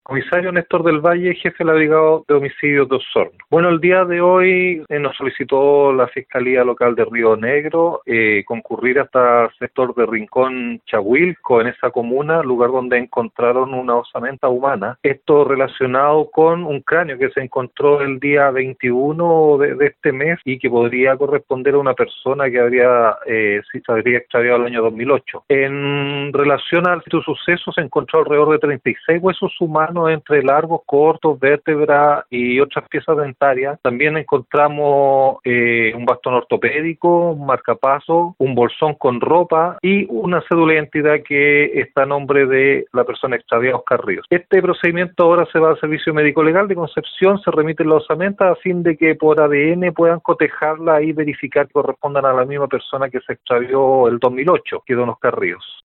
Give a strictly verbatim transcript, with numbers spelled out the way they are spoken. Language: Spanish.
Comisario Néstor del Valle, jefe de la Brigada de Homicidios de Osorno. Bueno, el día de hoy eh, nos solicitó la Fiscalía Local de Río Negro eh, concurrir hasta el sector de Rincón Chahuilco, en esa comuna, lugar donde encontraron una osamenta humana. Esto relacionado con un cráneo que se encontró el día veintiuno de, de este mes y que podría corresponder a una persona que habría, eh, si se habría extraviado el año dos mil ocho. En relación al suceso, se encontró alrededor de treinta y seis huesos humanos entre largos, cortos, vértebras y otras piezas dentarias. También encontramos eh, un bastón ortopédico, un marcapaso, un bolsón con ropa y una cédula de identidad que está a nombre de la persona extraviada, Oscar Ríos. Este procedimiento ahora se va al Servicio Médico Legal de Concepción, se remite la osamenta a fin de que por A D N puedan cotejarla y verificar que correspondan a la misma persona que se extravió el dos mil ocho, que es don Oscar Ríos.